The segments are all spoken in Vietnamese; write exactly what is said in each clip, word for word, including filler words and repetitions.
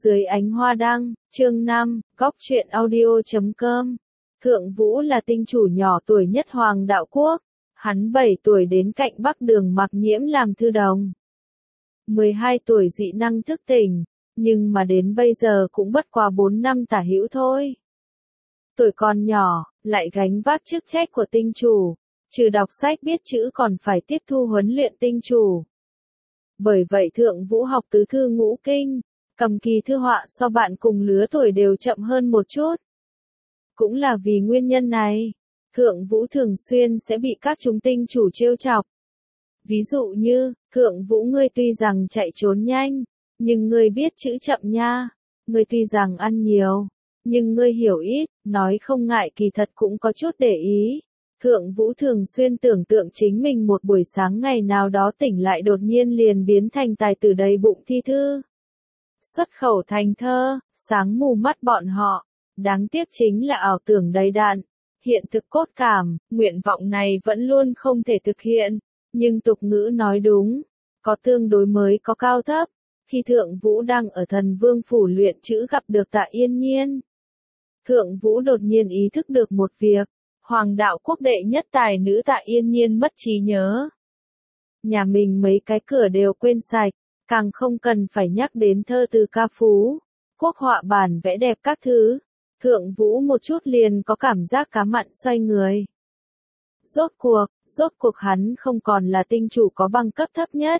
Dưới ánh hoa đăng, chương năm, góc truyện audio chấm com. Thượng Vũ là tinh chủ nhỏ tuổi nhất Hoàng Đạo Quốc. Hắn bảy tuổi đến cạnh Bắc Đường Mặc Nhiễm làm thư đồng. mười hai tuổi dị năng thức tỉnh, nhưng mà đến bây giờ cũng bất quá bốn năm tả hữu thôi. Tuổi còn nhỏ, lại gánh vác chức trách của tinh chủ, trừ đọc sách biết chữ còn phải tiếp thu huấn luyện tinh chủ. Bởi vậy Thượng Vũ học tứ thư ngũ kinh, cầm kỳ thư họa so bạn cùng lứa tuổi đều chậm hơn một chút. Cũng là vì nguyên nhân này, Thượng Vũ thường xuyên sẽ bị các chúng tinh chủ trêu chọc. Ví dụ như, Thượng Vũ ngươi tuy rằng chạy trốn nhanh, nhưng ngươi biết chữ chậm nha. Ngươi tuy rằng ăn nhiều, nhưng ngươi hiểu ít, nói không ngại kỳ thật cũng có chút để ý. Thượng Vũ thường xuyên tưởng tượng chính mình một buổi sáng ngày nào đó tỉnh lại đột nhiên liền biến thành tài tử đầy bụng thi thư. Xuất khẩu thành thơ, sáng mù mắt bọn họ. Đáng tiếc chính là ảo tưởng đầy đặn, hiện thực cốt cảm, nguyện vọng này vẫn luôn không thể thực hiện. Nhưng tục ngữ nói đúng, có tương đối mới có cao thấp. Khi Thượng Vũ đang ở Thần Vương phủ luyện chữ gặp được Tạ Yên Nhiên, Thượng Vũ đột nhiên ý thức được một việc, Hoàng Đạo Quốc đệ nhất tài nữ Tạ Yên Nhiên mất trí nhớ. Nhà mình mấy cái cửa đều quên sạch, càng không cần phải nhắc đến thơ từ ca phú, quốc họa bản vẽ đẹp các thứ. Thượng Vũ một chút liền có cảm giác cá mặn xoay người. Rốt cuộc, rốt cuộc hắn không còn là tinh chủ có bằng cấp thấp nhất.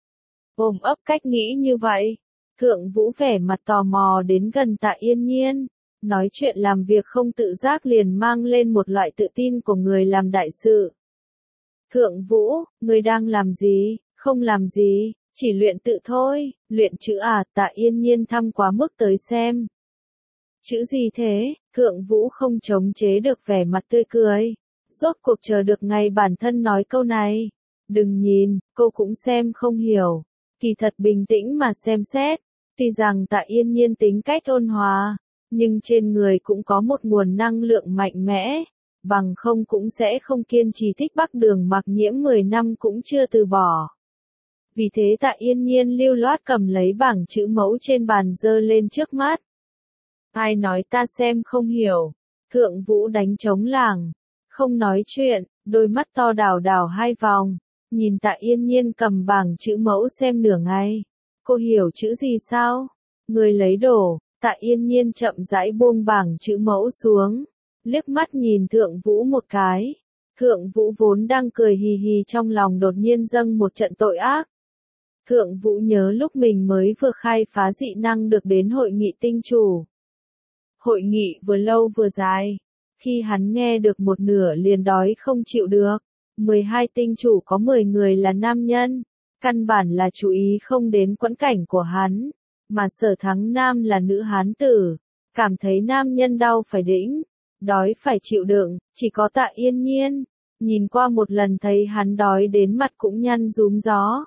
Ôm ấp cách nghĩ như vậy, Thượng Vũ vẻ mặt tò mò đến gần Tạ Yên Nhiên, nói chuyện làm việc không tự giác liền mang lên một loại tự tin của người làm đại sự. Thượng Vũ, ngươi đang làm gì? Không làm gì, chỉ luyện tự thôi, luyện chữ à? Tạ Yên Nhiên thăm quá mức tới xem. Chữ gì thế? Thượng Vũ không chống chế được vẻ mặt tươi cười. Rốt cuộc chờ được ngày bản thân nói câu này. Đừng nhìn, cô cũng xem không hiểu. Kỳ thật bình tĩnh mà xem xét. Tuy rằng Tạ Yên Nhiên tính cách ôn hòa, nhưng trên người cũng có một nguồn năng lượng mạnh mẽ. Bằng không cũng sẽ không kiên trì thích Bắc Đường Mặc Nhiễm mười năm cũng chưa từ bỏ. Vì thế Tạ Yên Nhiên lưu loát cầm lấy bảng chữ mẫu trên bàn giơ lên trước mắt. Ai nói ta xem không hiểu? Thượng Vũ đánh trống lảng, không nói chuyện, đôi mắt to đảo đảo hai vòng, nhìn Tạ Yên Nhiên cầm bảng chữ mẫu xem nửa ngày. Cô hiểu chữ gì sao? Người lấy đồ. Tạ Yên Nhiên chậm rãi buông bảng chữ mẫu xuống, liếc mắt nhìn Thượng Vũ một cái. Thượng Vũ vốn đang cười hì hì trong lòng đột nhiên dâng một trận tội ác. Thượng Vũ nhớ lúc mình mới vừa khai phá dị năng được đến hội nghị tinh chủ. Hội nghị vừa lâu vừa dài. Khi hắn nghe được một nửa liền đói không chịu được. mười hai tinh chủ có mười người là nam nhân. Căn bản là chú ý không đến quẫn cảnh của hắn. Mà Sở Thắng Nam là nữ hán tử. Cảm thấy nam nhân đau phải đĩnh. Đói phải chịu đựng, chỉ có Tạ Yên Nhiên. Nhìn qua một lần thấy hắn đói đến mặt cũng nhăn rúm gió.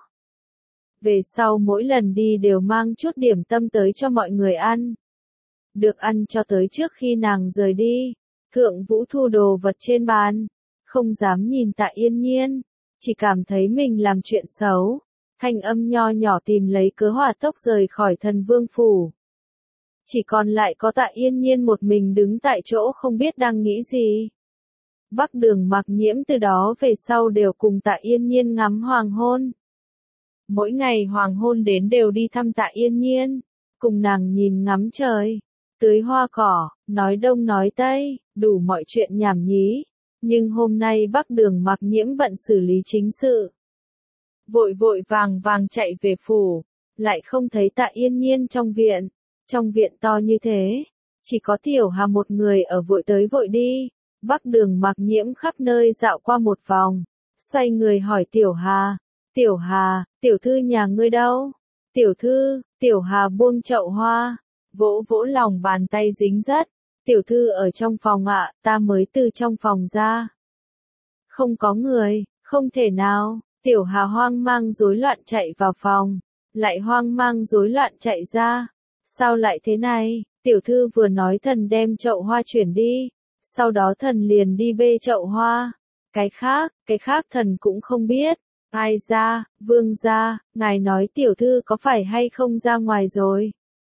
Về sau mỗi lần đi đều mang chút điểm tâm tới cho mọi người ăn. Được ăn cho tới trước khi nàng rời đi. Thượng Vũ thu đồ vật trên bàn. Không dám nhìn Tạ Yên Nhiên. Chỉ cảm thấy mình làm chuyện xấu. Thanh âm nho nhỏ tìm lấy cớ hỏa tốc rời khỏi Thần Vương phủ. Chỉ còn lại có Tạ Yên Nhiên một mình đứng tại chỗ không biết đang nghĩ gì. Bắc Đường Mặc Nhiễm từ đó về sau đều cùng Tạ Yên Nhiên ngắm hoàng hôn. Mỗi ngày hoàng hôn đến đều đi thăm Tạ Yên Nhiên, cùng nàng nhìn ngắm trời, tưới hoa cỏ, nói đông nói tây, đủ mọi chuyện nhảm nhí. Nhưng hôm nay Bắc Đường Mặc Nhiễm bận xử lý chính sự. Vội vội vàng vàng chạy về phủ, lại không thấy Tạ Yên Nhiên trong viện. Trong viện to như thế, chỉ có Tiểu Hà một người ở vội tới vội đi. Bắc Đường Mặc Nhiễm khắp nơi dạo qua một vòng, xoay người hỏi Tiểu Hà. Tiểu Hà, tiểu thư nhà ngươi đâu? Tiểu thư, Tiểu Hà buông chậu hoa, vỗ vỗ lòng bàn tay dính rất. Tiểu thư ở trong phòng ạ, ta mới từ trong phòng ra. Không có người, không thể nào. Tiểu Hà hoang mang rối loạn chạy vào phòng, lại hoang mang rối loạn chạy ra. Sao lại thế này? Tiểu thư vừa nói thần đem chậu hoa chuyển đi, sau đó thần liền đi bê chậu hoa. Cái khác, cái khác thần cũng không biết. Ai ra, vương gia, ngài nói tiểu thư có phải hay không ra ngoài rồi?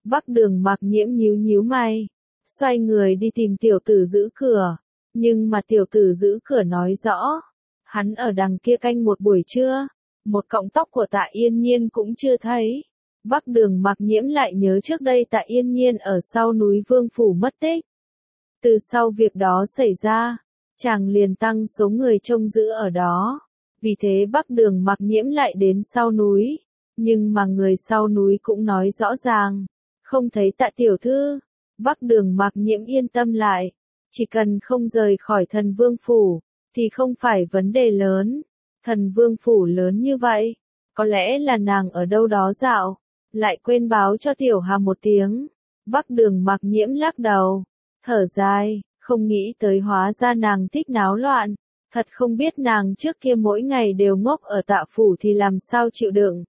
Bắc Đường Mặc Nhiễm nhíu nhíu mày, xoay người đi tìm tiểu tử giữ cửa, nhưng mà tiểu tử giữ cửa nói rõ, hắn ở đằng kia canh một buổi trưa, một cọng tóc của Tạ Yên Nhiên cũng chưa thấy. Bắc Đường Mặc Nhiễm lại nhớ trước đây Tạ Yên Nhiên ở sau núi Vương Phủ mất tích. Từ sau việc đó xảy ra, chàng liền tăng số người trông giữ ở đó. Vì thế Bắc Đường Mặc Nhiễm lại đến sau núi, nhưng mà người sau núi cũng nói rõ ràng, không thấy Tạ tiểu thư. Bắc Đường Mặc Nhiễm yên tâm lại, chỉ cần không rời khỏi Thần Vương Phủ, thì không phải vấn đề lớn. Thần Vương Phủ lớn như vậy, có lẽ là nàng ở đâu đó dạo, lại quên báo cho Tiểu Hà một tiếng. Bắc Đường Mặc Nhiễm lắc đầu, thở dài, không nghĩ tới hóa ra nàng thích náo loạn, thật không biết nàng trước kia mỗi ngày đều ngốc ở Tạ Phủ thì làm sao chịu đựng.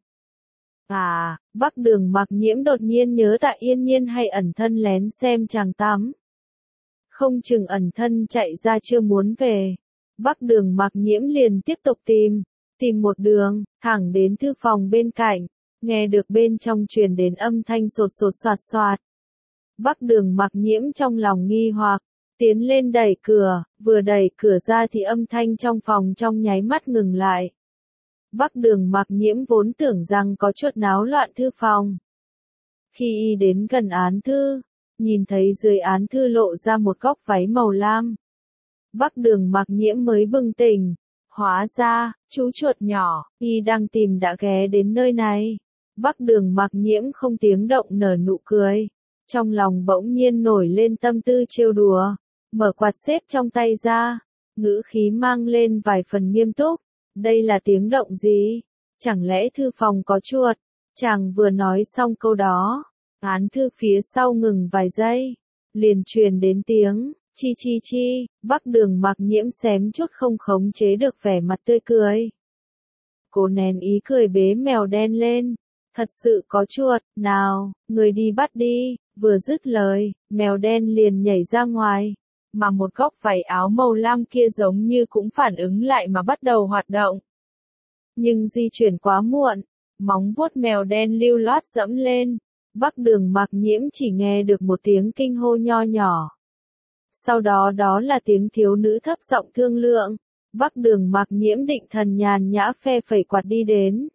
À, Bắc Đường Mặc Nhiễm đột nhiên nhớ Tạ Yên Nhiên hay ẩn thân lén xem chàng tắm. Không chừng ẩn thân chạy ra chưa muốn về. Bắc Đường Mặc Nhiễm liền tiếp tục tìm, tìm một đường, thẳng đến thư phòng bên cạnh, nghe được bên trong truyền đến âm thanh sột sột soạt soạt. Bắc Đường Mặc Nhiễm trong lòng nghi hoặc, tiến lên đẩy cửa, vừa đẩy cửa ra thì âm thanh trong phòng trong nháy mắt ngừng lại. Bắc Đường Mặc Nhiễm vốn tưởng rằng có chút náo loạn thư phòng. Khi y đến gần án thư, nhìn thấy dưới án thư lộ ra một góc váy màu lam. Bắc Đường Mặc Nhiễm mới bừng tỉnh, hóa ra, chú chuột nhỏ, y đang tìm đã ghé đến nơi này. Bắc Đường Mặc Nhiễm không tiếng động nở nụ cười, trong lòng bỗng nhiên nổi lên tâm tư trêu đùa, mở quạt xếp trong tay ra, ngữ khí mang lên vài phần nghiêm túc. Đây là tiếng động gì? Chẳng lẽ thư phòng có chuột? Chàng vừa nói xong câu đó, án thư phía sau ngừng vài giây, liền truyền đến tiếng chi chi chi. Bắc Đường Mặc Nhiễm xém chút không khống chế được vẻ mặt tươi cười. Cô nén ý cười bế mèo đen lên, thật sự có chuột, nào, người đi bắt đi. Vừa dứt lời, mèo đen liền nhảy ra ngoài, mà một góc váy áo màu lam kia giống như cũng phản ứng lại mà bắt đầu hoạt động. Nhưng di chuyển quá muộn, móng vuốt mèo đen lưu loát dẫm lên, Bắc Đường Mặc Nhiễm chỉ nghe được một tiếng kinh hô nho nhỏ. Sau đó đó là tiếng thiếu nữ thấp giọng thương lượng. Bắc Đường Mặc Nhiễm định thần nhàn nhã phe phẩy quạt đi đến.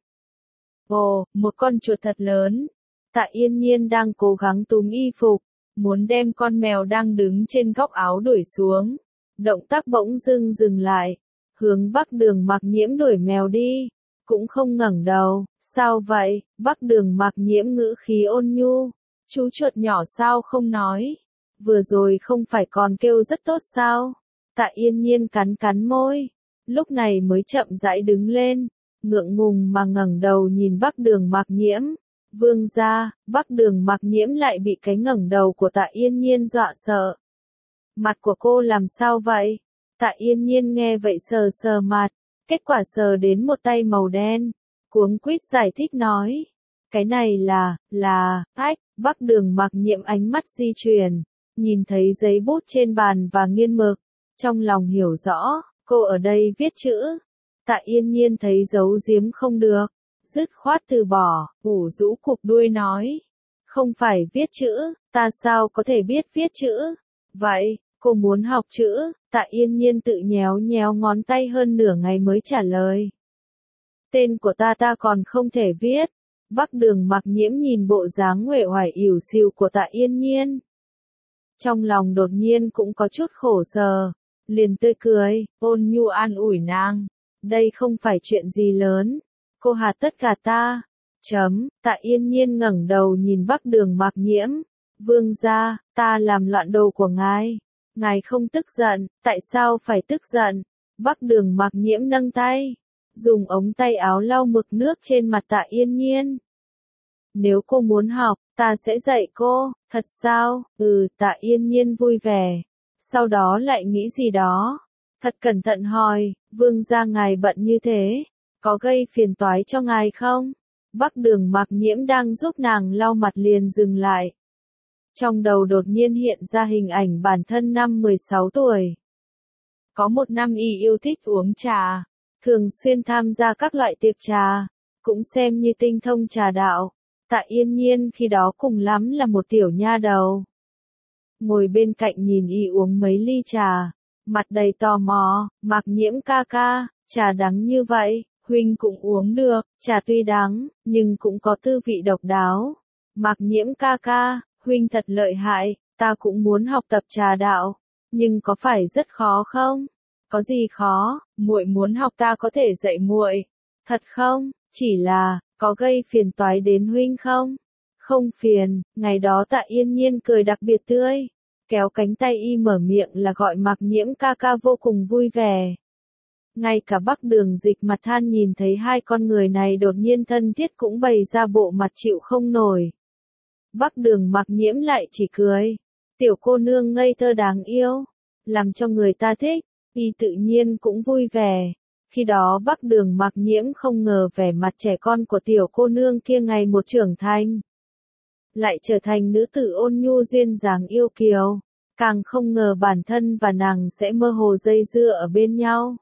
Ồ, một con chuột thật lớn. Tạ Yên Nhiên đang cố gắng túm y phục, muốn đem con mèo đang đứng trên góc áo đuổi xuống. Động tác bỗng dưng dừng lại, hướng Bắc Đường Mặc Nhiễm đuổi mèo đi, cũng không ngẩng đầu. Sao vậy? Bắc Đường Mặc Nhiễm ngữ khí ôn nhu. Chú chuột nhỏ sao không nói? Vừa rồi không phải còn kêu rất tốt sao? Tạ Yên Nhiên cắn cắn môi, lúc này mới chậm rãi đứng lên, ngượng ngùng mà ngẩng đầu nhìn Bắc Đường Mặc Nhiễm. Vương gia. Bắc Đường Mặc Nhiễm lại bị cái ngẩng đầu của Tạ Yên Nhiên dọa sợ. Mặt của cô làm sao vậy? Tạ Yên Nhiên nghe vậy sờ sờ mặt, kết quả sờ đến một tay màu đen, cuống quýt giải thích nói. Cái này là, là, ách. Bắc Đường Mặc Nhiễm ánh mắt di chuyển, nhìn thấy giấy bút trên bàn và nghiên mực, trong lòng hiểu rõ, cô ở đây viết chữ. Tạ Yên Nhiên thấy giấu giếm không được, dứt khoát từ bỏ, ủ rũ cục đuôi nói. Không phải viết chữ, ta sao có thể biết viết chữ? Vậy, cô muốn học chữ? Tạ Yên Nhiên tự nhéo nhéo ngón tay hơn nửa ngày mới trả lời. Tên của ta ta còn không thể viết. Bắc Đường Mặc Nhiễm nhìn bộ dáng uể oải ỉu xìu của Tạ Yên Nhiên. Trong lòng đột nhiên cũng có chút khổ sở, liền tươi cười, ôn nhu an ủi nàng. Đây không phải chuyện gì lớn, cô hà tất cả ta. Chấm. Tạ Yên Nhiên ngẩng đầu nhìn Bắc Đường Mặc Nhiễm. Vương gia, ta làm loạn đồ của ngài. Ngài không tức giận, tại sao phải tức giận? Bắc Đường Mặc Nhiễm nâng tay, dùng ống tay áo lau mực nước trên mặt Tạ Yên Nhiên. Nếu cô muốn học, ta sẽ dạy cô. Thật sao? Ừ. Tạ Yên Nhiên vui vẻ, sau đó lại nghĩ gì đó, thật cẩn thận hỏi, vương gia ngài bận như thế, có gây phiền toái cho ngài không? Bắc Đường Mặc Nhiễm đang giúp nàng lau mặt liền dừng lại. Trong đầu đột nhiên hiện ra hình ảnh bản thân năm mười sáu tuổi. Có một năm y yêu thích uống trà, thường xuyên tham gia các loại tiệc trà, cũng xem như tinh thông trà đạo. Tạ Yên Nhiên khi đó cùng lắm là một tiểu nha đầu. Ngồi bên cạnh nhìn y uống mấy ly trà, mặt đầy tò mò, Mạc Nhiễm ca ca, trà đắng như vậy, huynh cũng uống được, trà tuy đắng, nhưng cũng có tư vị độc đáo. Mạc Nhiễm ca ca, huynh thật lợi hại, ta cũng muốn học tập trà đạo, nhưng có phải rất khó không? Có gì khó, muội muốn học ta có thể dạy muội. Thật không, chỉ là, có gây phiền toái đến huynh không? Không phiền, ngày đó Tạ Yên Nhiên cười đặc biệt tươi, kéo cánh tay y mở miệng là gọi Mạc Nhiễm ca ca vô cùng vui vẻ. Ngay cả Bắc Đường Dịch mặt than nhìn thấy hai con người này đột nhiên thân thiết cũng bày ra bộ mặt chịu không nổi. Bắc Đường Mạc Nhiễm lại chỉ cười, tiểu cô nương ngây thơ đáng yêu, làm cho người ta thích, y tự nhiên cũng vui vẻ. Khi đó Bắc Đường Mạc Nhiễm không ngờ vẻ mặt trẻ con của tiểu cô nương kia ngày một trưởng thành, lại trở thành nữ tử ôn nhu duyên dáng yêu kiều, càng không ngờ bản thân và nàng sẽ mơ hồ dây dưa ở bên nhau.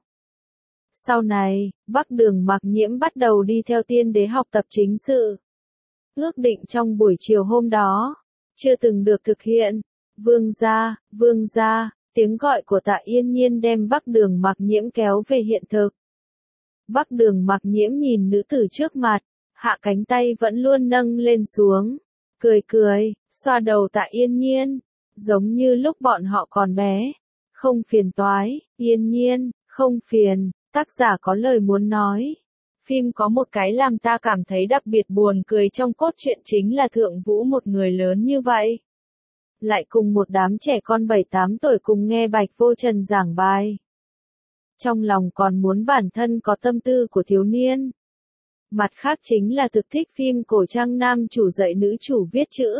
Sau này, Bắc Đường Mạc Nhiễm bắt đầu đi theo tiên đế học tập chính sự. Ước định trong buổi chiều hôm đó, chưa từng được thực hiện. Vương gia, vương gia, tiếng gọi của Tạ Yên Nhiên đem Bắc Đường Mạc Nhiễm kéo về hiện thực. Bắc Đường Mạc Nhiễm nhìn nữ tử trước mặt, hạ cánh tay vẫn luôn nâng lên xuống, cười cười, xoa đầu Tạ Yên Nhiên, giống như lúc bọn họ còn bé. Không phiền toái, Yên Nhiên, không phiền, tác giả có lời muốn nói. Phim có một cái làm ta cảm thấy đặc biệt buồn cười trong cốt truyện chính là Thượng Vũ một người lớn như vậy, lại cùng một đám trẻ con bảy tám tuổi cùng nghe Bạch Vô Trần giảng bài. Trong lòng còn muốn bản thân có tâm tư của thiếu niên. Mặt khác chính là thực thích phim cổ trang nam chủ dạy nữ chủ viết chữ.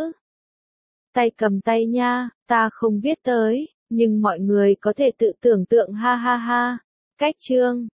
Tay cầm tay nha, ta không viết tới, nhưng mọi người có thể tự tưởng tượng ha ha ha. Cách chương